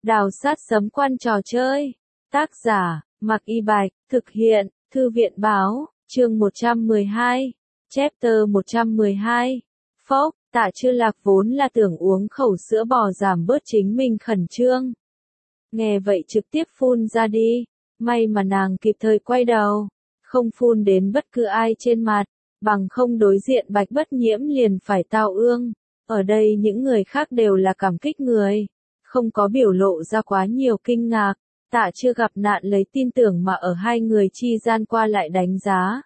Đào sát sấm quan trò chơi. Tác giả, Mạc Y Bạch, thực hiện, Thư viện báo, chương 112, chapter 112. Phốc, Tạ Chưa Lạc vốn là tưởng uống khẩu sữa bò giảm bớt chính mình khẩn trương. Nghe vậy trực tiếp phun ra đi, may mà nàng kịp thời quay đầu, không phun đến bất cứ ai trên mặt, bằng không đối diện Bạch Bất Nhiễm liền phải tao ương. Ở đây những người khác đều là cảm kích người, không có biểu lộ ra quá nhiều kinh ngạc. Tạ Chưa gặp nạn lấy tin tưởng mà ở hai người chi gian qua lại đánh giá.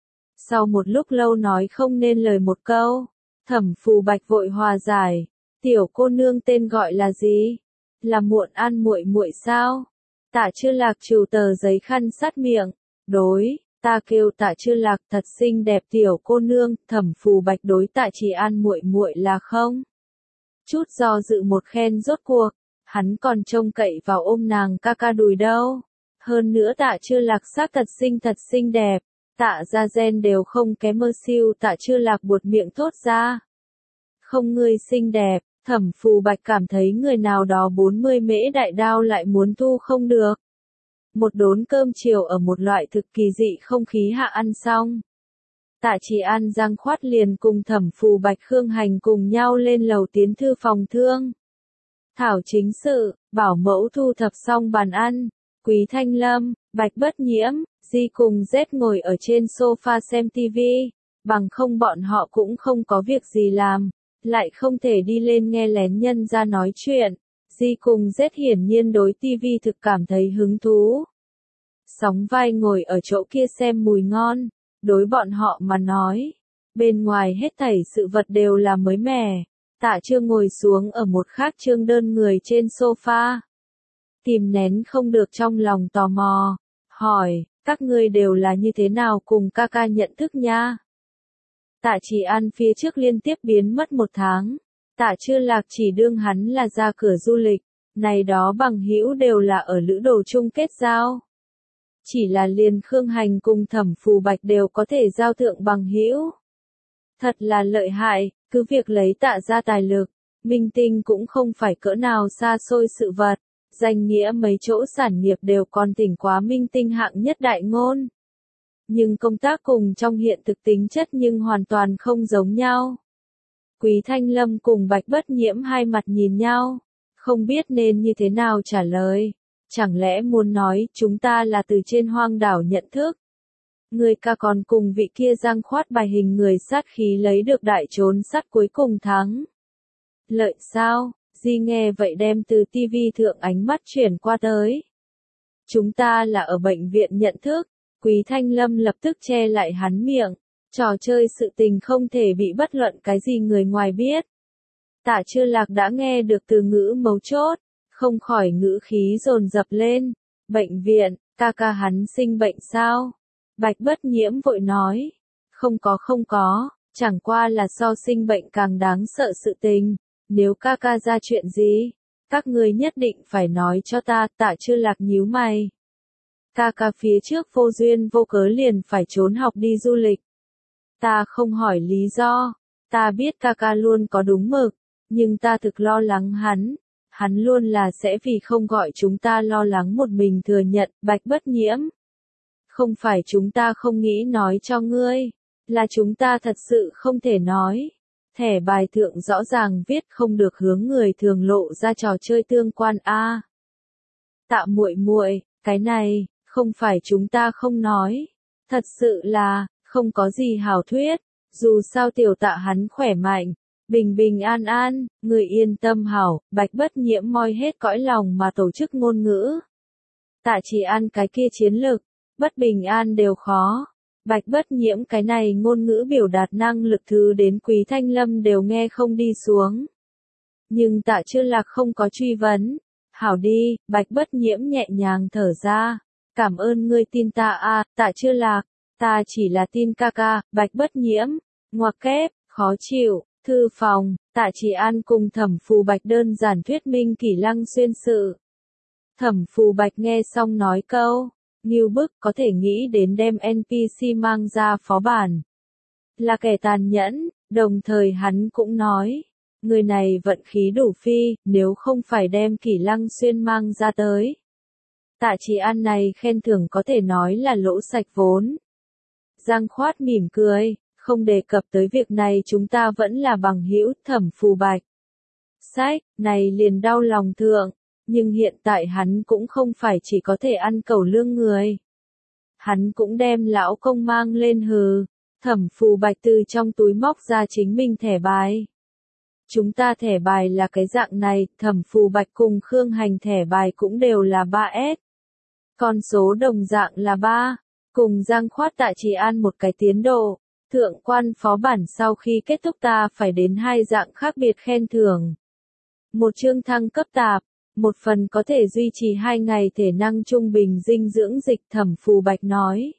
Sau một lúc lâu nói không nên lời một câu, Thẩm Phù Bạch vội hòa giải, tiểu cô nương tên gọi là gì? Là Muộn An muội muội sao? Tạ Chưa Lạc trừ tờ giấy khăn sát miệng, đối, ta kêu Tạ Chưa Lạc, thật xinh đẹp tiểu cô nương. Thẩm Phù Bạch đối Tạ Chỉ An muội muội là không chút do dự một khen rốt cuộc, hắn còn trông cậy vào ôm nàng ca ca đùi đâu. Hơn nữa Tạ Chưa Lạc xác thật xinh đẹp, Tạ gia gen đều không kém mơ siêu. Tạ Chưa Lạc buột miệng thốt ra. Không ngươi xinh đẹp, Thẩm Phù Bạch cảm thấy người nào đó 40 mễ đại đao lại muốn thu không được. Một đốn cơm chiều ở một loại thực kỳ dị không khí hạ ăn xong. Tạ Chỉ An Giang Khoát liền cùng Thẩm Phù Bạch Khương Hành cùng nhau lên lầu tiến thư phòng thương. Thảo chính sự, bảo mẫu thu thập xong bàn ăn, Quý Thanh Lâm, Bạch Bất Nhiễm, Di cùng Z ngồi ở trên sofa xem TV, bằng không bọn họ cũng không có việc gì làm, lại không thể đi lên nghe lén nhân ra nói chuyện. Di cùng Z hiển nhiên đối TV thực cảm thấy hứng thú. Sóng vai ngồi ở chỗ kia xem mùi ngon, đối bọn họ mà nói, bên ngoài hết thảy sự vật đều là mới mẻ. Tạ Chưa ngồi xuống ở một khác trương đơn người trên sofa. Kìm nén không được trong lòng tò mò, hỏi, các ngươi đều là như thế nào cùng ca ca nhận thức nha? Tạ Chỉ An phía trước liên tiếp biến mất 1 tháng, Tạ Chưa Lạc chỉ đương hắn là ra cửa du lịch, này đó bằng hữu đều là ở lữ đồ chung kết giao. Chỉ là liền Khương Hành cùng Thẩm Phù Bạch đều có thể giao thượng bằng hữu. Thật là lợi hại, cứ việc lấy Tạ ra tài lực, minh tinh cũng không phải cỡ nào xa xôi sự vật, danh nghĩa mấy chỗ sản nghiệp đều còn tỉnh quá minh tinh hạng nhất đại ngôn. Nhưng công tác cùng trong hiện thực tính chất nhưng hoàn toàn không giống nhau. Quý Thanh Lâm cùng Bạch Bất Nhiễm hai mặt nhìn nhau, không biết nên như thế nào trả lời. Chẳng lẽ muốn nói chúng ta là từ trên hoang đảo nhận thức? Người ca còn cùng vị kia Giang Khoát bài hình người sát khí lấy được đại trốn sắt cuối cùng thắng. Lợi sao? Di nghe vậy đem từ TV thượng ánh mắt chuyển qua tới. Chúng ta là ở bệnh viện nhận thức. Quý Thanh Lâm lập tức che lại hắn miệng. Trò chơi sự tình không thể bị bất luận cái gì người ngoài biết. Tạ Chưa Lạc đã nghe được từ ngữ mấu chốt, không khỏi ngữ khí dồn dập lên. Bệnh viện, ca ca hắn sinh bệnh sao? Bạch Bất Nhiễm vội nói. Không có, chẳng qua là so sinh bệnh càng đáng sợ sự tình. Nếu ca ca ra chuyện gì, các ngươi nhất định phải nói cho ta. Tạ Chưa Lạc nhíu mày. Ca ca phía trước vô duyên vô cớ liền phải trốn học đi du lịch. Ta không hỏi lý do, ta biết ca ca luôn có đúng mực, nhưng ta thực lo lắng hắn luôn là sẽ vì không gọi chúng ta lo lắng một mình thừa nhận. Bạch Bất Nhiễm. Không phải chúng ta không nghĩ nói cho ngươi, là chúng ta thật sự không thể nói. Thẻ bài thượng rõ ràng viết không được hướng người thường lộ ra trò chơi tương quan a. Tạ muội muội, cái này, không phải chúng ta không nói. Thật sự là, không có gì hảo thuyết, dù sao tiểu Tạ hắn khỏe mạnh, bình bình an an, người yên tâm hảo. Bạch Bất Nhiễm moi hết cõi lòng mà tổ chức ngôn ngữ. Tạ Chỉ An cái kia chiến lực, bất bình an đều khó. Bạch Bất Nhiễm cái này ngôn ngữ biểu đạt năng lực thứ đến Quý Thanh Lâm đều nghe không đi xuống. Nhưng Tạ Chưa Lạc không có truy vấn. Hảo đi, Bạch Bất Nhiễm nhẹ nhàng thở ra. Cảm ơn ngươi tin ta a. Tạ Chưa Lạc, ta chỉ là tin ca ca. Bạch Bất Nhiễm, ngoặc kép, khó chịu. Thư phòng, Tạ Chỉ An cùng Thẩm Phù Bạch đơn giản thuyết minh Kỷ Lăng Xuyên sự. Thẩm Phù Bạch nghe xong nói câu, Ngưu bức, có thể nghĩ đến đem NPC mang ra phó bản. Là kẻ tàn nhẫn, đồng thời hắn cũng nói, Người này vận khí đủ phi, nếu không phải đem Kỷ Lăng Xuyên mang ra tới. Tạ Chỉ An này khen thưởng có thể nói là lỗ sạch vốn. Giang Khoát mỉm cười, không đề cập tới việc này chúng ta vẫn là bằng hữu. Thẩm Phù Bạch. Sách, này liền đau lòng thượng, nhưng hiện tại hắn cũng không phải chỉ có thể ăn cẩu lương người. Hắn cũng đem lão công mang lên hừ. Thẩm Phù Bạch từ trong túi móc ra chính mình thẻ bài. Chúng ta thẻ bài là cái dạng này, Thẩm Phù Bạch cùng Khương Hành thẻ bài cũng đều là 3S. Con số đồng dạng là 3, cùng Giang Khoát Tạ Chỉ An một cái tiến độ. Thượng quan phó bản sau khi kết thúc ta phải đến 2 dạng khác biệt khen thưởng. Một chương thăng cấp tạp, một phần có thể duy trì 2 ngày thể năng trung bình dinh dưỡng dịch. Thẩm Phù Bạch nói.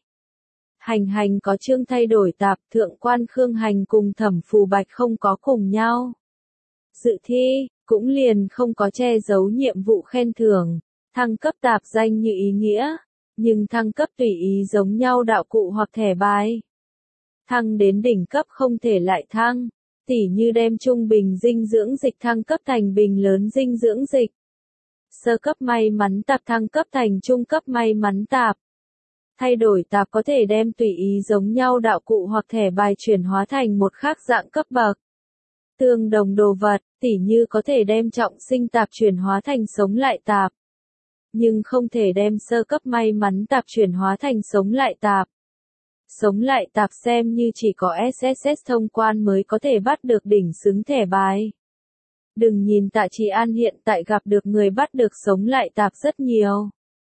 Hành có chương thay đổi tạp, thượng quan Khương Hành cùng Thẩm Phù Bạch không có cùng nhau. Dự thi, cũng liền không có che giấu nhiệm vụ khen thưởng. Thăng cấp tạp danh như ý nghĩa, nhưng thăng cấp tùy ý giống nhau đạo cụ hoặc thẻ bài. Thăng đến đỉnh cấp không thể lại thăng, tỉ như đem trung bình dinh dưỡng dịch thăng cấp thành bình lớn dinh dưỡng dịch. Sơ cấp may mắn tạp thăng cấp thành trung cấp may mắn tạp. Thay đổi tạp có thể đem tùy ý giống nhau đạo cụ hoặc thẻ bài chuyển hóa thành một khác dạng cấp bậc. Tương đồng đồ vật, tỉ như có thể đem trọng sinh tạp chuyển hóa thành sống lại tạp. Nhưng không thể đem sơ cấp may mắn tạp chuyển hóa thành sống lại tạp. Sống lại tạp xem như chỉ có SSS thông quan mới có thể bắt được đỉnh xứng thẻ bài. Đừng nhìn Tạ Chỉ An hiện tại gặp được người bắt được sống lại tạp rất nhiều.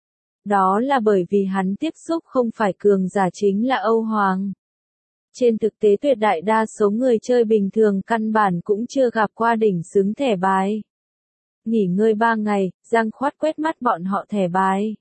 Đó là bởi vì hắn tiếp xúc không phải cường giả chính là Âu Hoàng. Trên thực tế tuyệt đại đa số người chơi bình thường căn bản cũng chưa gặp qua đỉnh xứng thẻ bài. Nghỉ ngơi 3 ngày, Giang Khoát quét mắt bọn họ thẻ bài.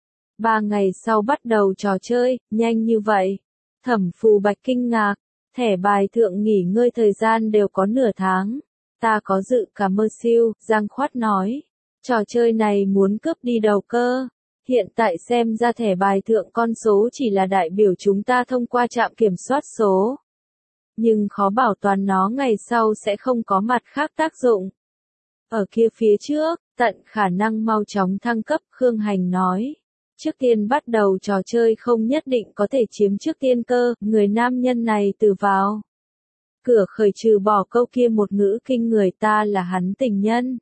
3 ngày sau bắt đầu trò chơi, nhanh như vậy. Thẩm Phù Bạch kinh ngạc, thẻ bài thượng nghỉ ngơi thời gian đều có nửa tháng. Ta có dự cảm mơ siêu, Giang Khoát nói. Trò chơi này muốn cướp đi đầu cơ. Hiện tại xem ra thẻ bài thượng con số chỉ là đại biểu chúng ta thông qua trạm kiểm soát số. Nhưng khó bảo toàn nó ngày sau sẽ không có mặt khác tác dụng. Ở kia phía trước, tận khả năng mau chóng thăng cấp, Khương Hành nói. Trước tiên bắt đầu trò chơi không nhất định có thể chiếm trước tiên cơ, người nam nhân này từ vào. Cửa khởi trừ bỏ câu kia một ngữ kinh người ta là hắn tình nhân.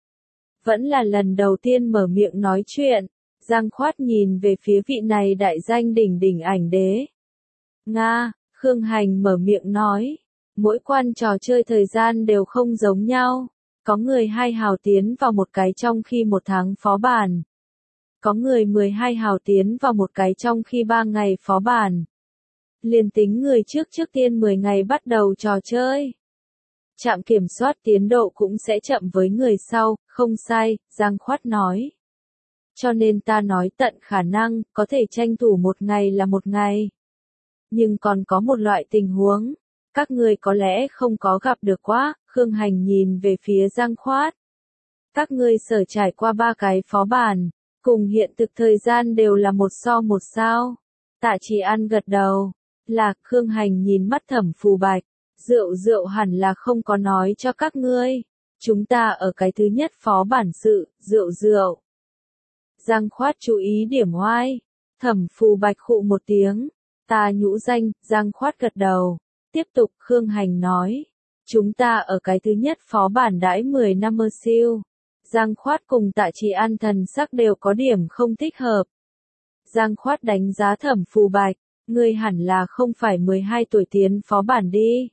Vẫn là lần đầu tiên mở miệng nói chuyện, Giang Khoát nhìn về phía vị này đại danh đỉnh ảnh đế. Nga, Khương Hành mở miệng nói, mỗi quan trò chơi thời gian đều không giống nhau. Có người 2 hào tiến vào một cái trong khi 1 tháng phó bản. Có người 12 hào tiến vào một cái trong khi 3 ngày phó bản. Liền tính người trước tiên 10 ngày bắt đầu trò chơi. Trạm kiểm soát tiến độ cũng sẽ chậm với người sau, không sai, Giang Khoát nói. Cho nên ta nói tận khả năng, có thể tranh thủ 1 ngày là 1 ngày. Nhưng còn có một loại tình huống, các người có lẽ không có gặp được quá, Khương Hành nhìn về phía Giang Khoát. Các ngươi sở trải qua 3 cái phó bản, cùng hiện thực thời gian đều là 1 so 1 sao. Tạ Chỉ An gật đầu, là Khương Hành nhìn mắt Thẩm Phù Bạch, rượu hẳn là không có nói cho các ngươi. Chúng ta ở cái thứ nhất phó bản sự, rượu. Giang Khoát chú ý điểm oai, Thẩm Phù Bạch khụ một tiếng, ta nhũ danh, Giang Khoát gật đầu. Tiếp tục Khương Hành nói, chúng ta ở cái thứ nhất phó bản đãi 10 năm mơ siêu. Giang Khoát cùng Tạ Chỉ An thần sắc đều có điểm không thích hợp. Giang Khoát đánh giá Thẩm Phù Bạch, ngươi hẳn là không phải 12 tuổi tiến phó bản đi.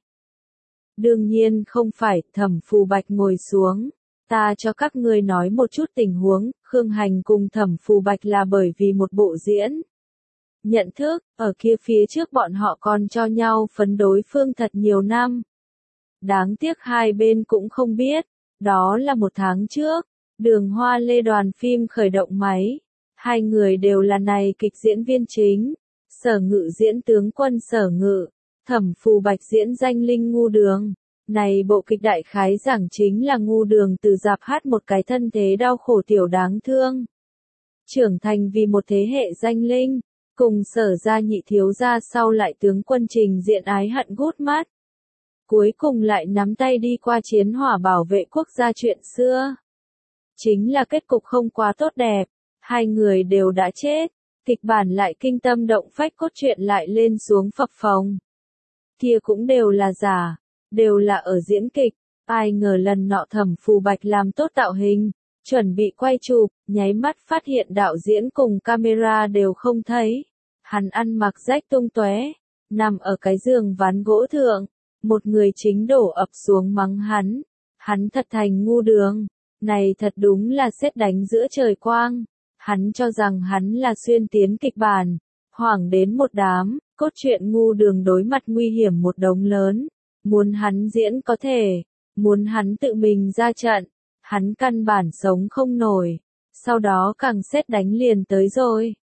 Đương nhiên không phải, Thẩm Phù Bạch ngồi xuống. Ta cho các ngươi nói một chút tình huống, Khương Hành cùng Thẩm Phù Bạch là bởi vì một bộ diễn. Nhận thức, ở kia phía trước bọn họ còn cho nhau phấn đối phương thật nhiều năm. Đáng tiếc hai bên cũng không biết, đó là 1 tháng trước, Đường Hoa Lê đoàn phim khởi động máy. 2 người đều là này kịch diễn viên chính, Sở Ngự diễn tướng quân Sở Ngự, Thẩm Phù Bạch diễn danh linh Ngu Đường. Này bộ kịch đại khái giảng chính là Ngu Đường từ dạp hát một cái thân thế đau khổ tiểu đáng thương. Trưởng thành vì một thế hệ danh linh, cùng Sở gia nhị thiếu gia sau lại tướng quân trình diện ái hận gút mắt. cuối cùng lại nắm tay đi qua chiến hỏa bảo vệ quốc gia chuyện xưa. Chính là kết cục không quá tốt đẹp, hai người đều đã chết, kịch bản lại kinh tâm động phách, cốt truyện lại lên xuống phập phồng. Kia cũng đều là giả, đều là ở diễn kịch, ai ngờ lần nọ Thẩm Phù Bạch làm tốt tạo hình, chuẩn bị quay chụp, nháy mắt phát hiện đạo diễn cùng camera đều không thấy. Hắn ăn mặc rách tung tóe, nằm ở cái giường ván gỗ thượng, một người chính đổ ập xuống mắng hắn thật thành ngu đường, này thật đúng là sét đánh giữa trời quang. Hắn cho rằng hắn là xuyên tiến kịch bản, hoảng đến một đám, cốt truyện ngu đường đối mặt nguy hiểm một đống lớn, muốn hắn diễn có thể, muốn hắn tự mình ra trận, hắn căn bản sống không nổi, sau đó càng sét đánh liền tới rồi.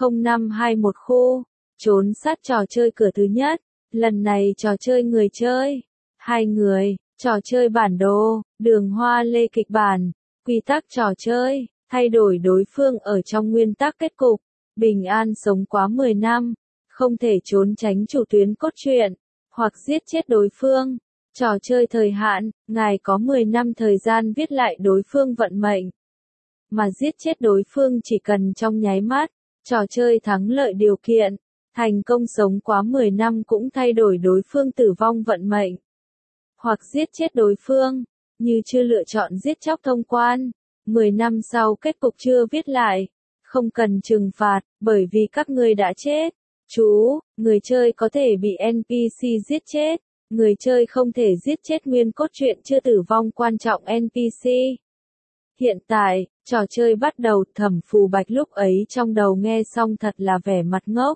0521 khu, trốn sát trò chơi cửa thứ nhất, lần này trò chơi người chơi, hai người, trò chơi bản đồ, đường hoa lê kịch bản, quy tắc trò chơi, thay đổi đối phương ở trong nguyên tắc kết cục, bình an sống quá 10 năm, không thể trốn tránh chủ tuyến cốt truyện, hoặc giết chết đối phương. Trò chơi thời hạn, ngài có 10 năm thời gian viết lại đối phương vận mệnh, mà giết chết đối phương chỉ cần trong nháy mắt. Trò chơi thắng lợi điều kiện, thành công sống quá 10 năm cũng thay đổi đối phương tử vong vận mệnh, hoặc giết chết đối phương, như chưa lựa chọn giết chóc thông quan, 10 năm sau kết cục chưa viết lại, không cần trừng phạt, bởi vì các ngươi đã chết. Chú, người chơi có thể bị NPC giết chết, người chơi không thể giết chết nguyên cốt truyện chưa tử vong quan trọng NPC. Hiện tại, trò chơi bắt đầu, Thẩm Phù Bạch lúc ấy trong đầu nghe xong thật là vẻ mặt ngốc.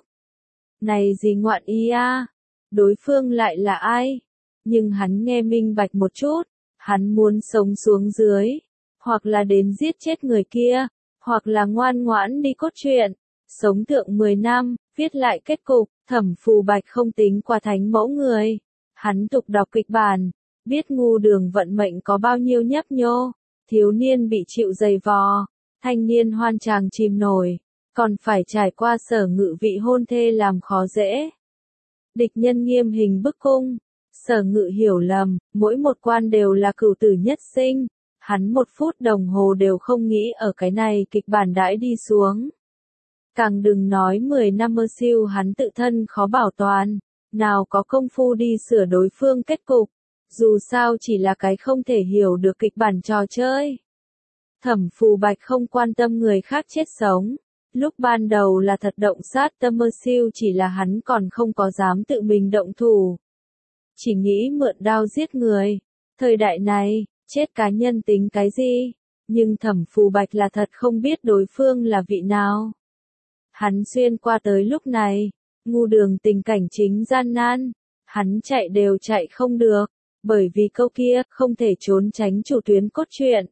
Này gì ngoạn ý a? Đối phương lại là ai? Nhưng hắn nghe minh bạch một chút, hắn muốn sống xuống dưới, hoặc là đến giết chết người kia, hoặc là ngoan ngoãn đi cốt truyện, sống thượng 10 năm, viết lại kết cục. Thẩm Phù Bạch không tính qua thánh mẫu người, hắn tục đọc kịch bản, biết ngu đường vận mệnh có bao nhiêu nhấp nhô. Thiếu niên bị chịu giày vò, thanh niên hoan tràng chìm nổi, còn phải trải qua Sở Ngự vị hôn thê làm khó dễ. Địch nhân nghiêm hình bức cung, Sở Ngự hiểu lầm, mỗi một quan đều là cửu tử nhất sinh, hắn 1 phút đồng hồ đều không nghĩ ở cái này kịch bản đãi đi xuống. Càng đừng nói 10 năm mơ siêu hắn tự thân khó bảo toàn, nào có công phu đi sửa đối phương kết cục. Dù sao chỉ là cái không thể hiểu được kịch bản trò chơi. Thẩm Phù Bạch không quan tâm người khác chết sống. Lúc ban đầu là thật động sát tâm mơ siêu, chỉ là hắn còn không có dám tự mình động thủ. Chỉ nghĩ mượn đao giết người. Thời đại này, chết cá nhân tính cái gì? Nhưng Thẩm Phù Bạch là thật không biết đối phương là vị nào. Hắn xuyên qua tới lúc này, ngu đường tình cảnh chính gian nan. Hắn chạy đều chạy không được. Bởi vì câu kia, không thể trốn tránh chủ tuyến cốt truyện.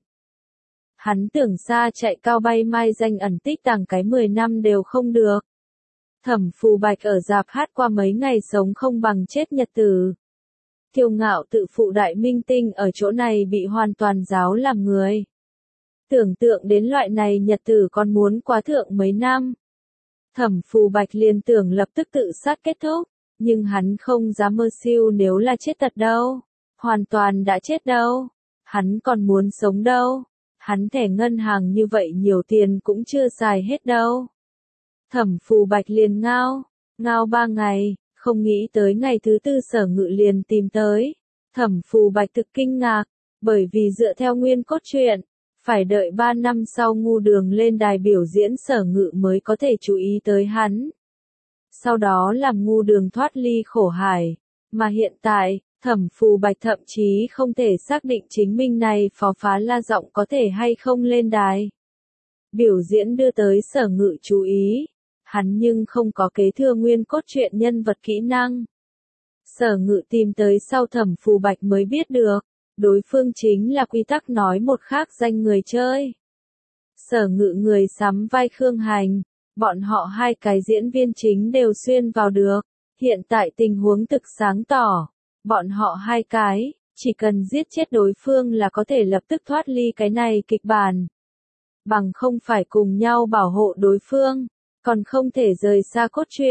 Hắn tưởng xa chạy cao bay mai danh ẩn tích tàng cái 10 năm đều không được. Thẩm Phù Bạch ở rạp hát qua mấy ngày sống không bằng chết nhật tử. Kiêu ngạo tự phụ đại minh tinh ở chỗ này bị hoàn toàn giáo làm người. Tưởng tượng đến loại này nhật tử còn muốn quá thượng mấy năm. Thẩm Phù Bạch liền tưởng lập tức tự sát kết thúc, nhưng hắn không dám mơ siêu nếu là chết thật đâu. Hoàn toàn đã chết đâu. Hắn còn muốn sống đâu. Hắn thẻ ngân hàng như vậy nhiều tiền cũng chưa xài hết đâu. Thẩm Phù Bạch liền ngao 3 ngày, không nghĩ tới ngày thứ 4 Sở Ngự liền tìm tới. Thẩm Phù Bạch thực kinh ngạc, bởi vì dựa theo nguyên cốt truyện, phải đợi 3 năm sau ngu đường lên đài biểu diễn Sở Ngự mới có thể chú ý tới hắn. Sau đó làm ngu đường thoát ly khổ hải, mà hiện tại, Thẩm Phù Bạch thậm chí không thể xác định chính mình này phó phá la giọng có thể hay không lên đài. Biểu diễn đưa tới Sở Ngự chú ý, hắn nhưng không có kế thừa nguyên cốt truyện nhân vật kỹ năng. Sở Ngự tìm tới sau Thẩm Phù Bạch mới biết được, đối phương chính là quy tắc nói một khác danh người chơi. Sở Ngự người sắm vai Khương Hành, bọn họ hai cái diễn viên chính đều xuyên vào được, hiện tại tình huống thực sáng tỏ. Bọn họ hai cái, chỉ cần giết chết đối phương là có thể lập tức thoát ly cái này kịch bản. Bằng không phải cùng nhau bảo hộ đối phương, còn không thể rời xa cốt truyện.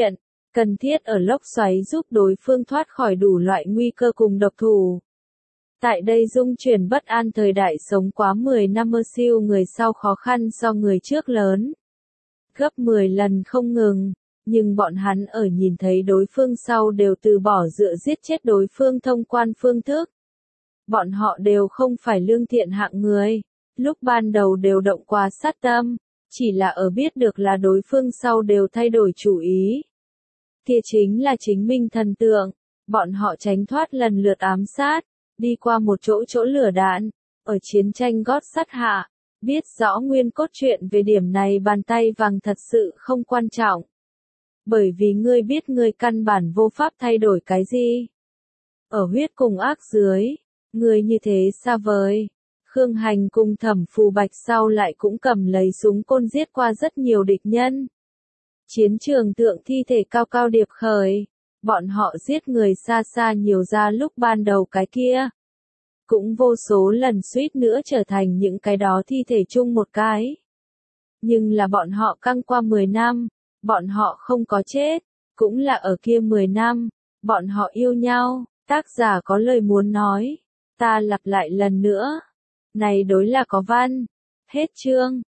cần thiết ở lốc xoáy giúp đối phương thoát khỏi đủ loại nguy cơ cùng độc thủ. Tại đây dung chuyển bất an thời đại sống quá 10 năm mơ siêu người sau khó khăn so người trước lớn. Gấp 10 lần không ngừng, nhưng bọn hắn ở nhìn thấy đối phương sau đều từ bỏ dựa giết chết đối phương thông quan phương thức. Bọn họ đều không phải lương thiện hạng người, lúc ban đầu đều động qua sát tâm, chỉ là ở biết được là đối phương sau đều thay đổi chủ ý. Kia chính là chính mình thần tượng, bọn họ tránh thoát lần lượt ám sát, đi qua một chỗ lửa đạn, ở chiến tranh gót sắt hạ, biết rõ nguyên cốt truyện về điểm này bàn tay vàng thật sự không quan trọng. Bởi vì ngươi biết ngươi căn bản vô pháp thay đổi cái gì. Ở huyết cùng ác dưới, ngươi như thế xa vời. Khương Hành cùng Thẩm Phù Bạch sau lại cũng cầm lấy súng côn giết qua rất nhiều địch nhân. Chiến trường tượng thi thể cao cao điệp khởi, bọn họ giết người xa xa nhiều ra lúc ban đầu cái kia. Cũng vô số lần suýt nữa trở thành những cái đó thi thể chung một cái. Nhưng là bọn họ căng qua 10 năm, bọn họ không có chết, cũng là ở kia 10 năm, bọn họ yêu nhau, tác giả có lời muốn nói, ta lặp lại lần nữa. Này đối là có văn. Hết chương.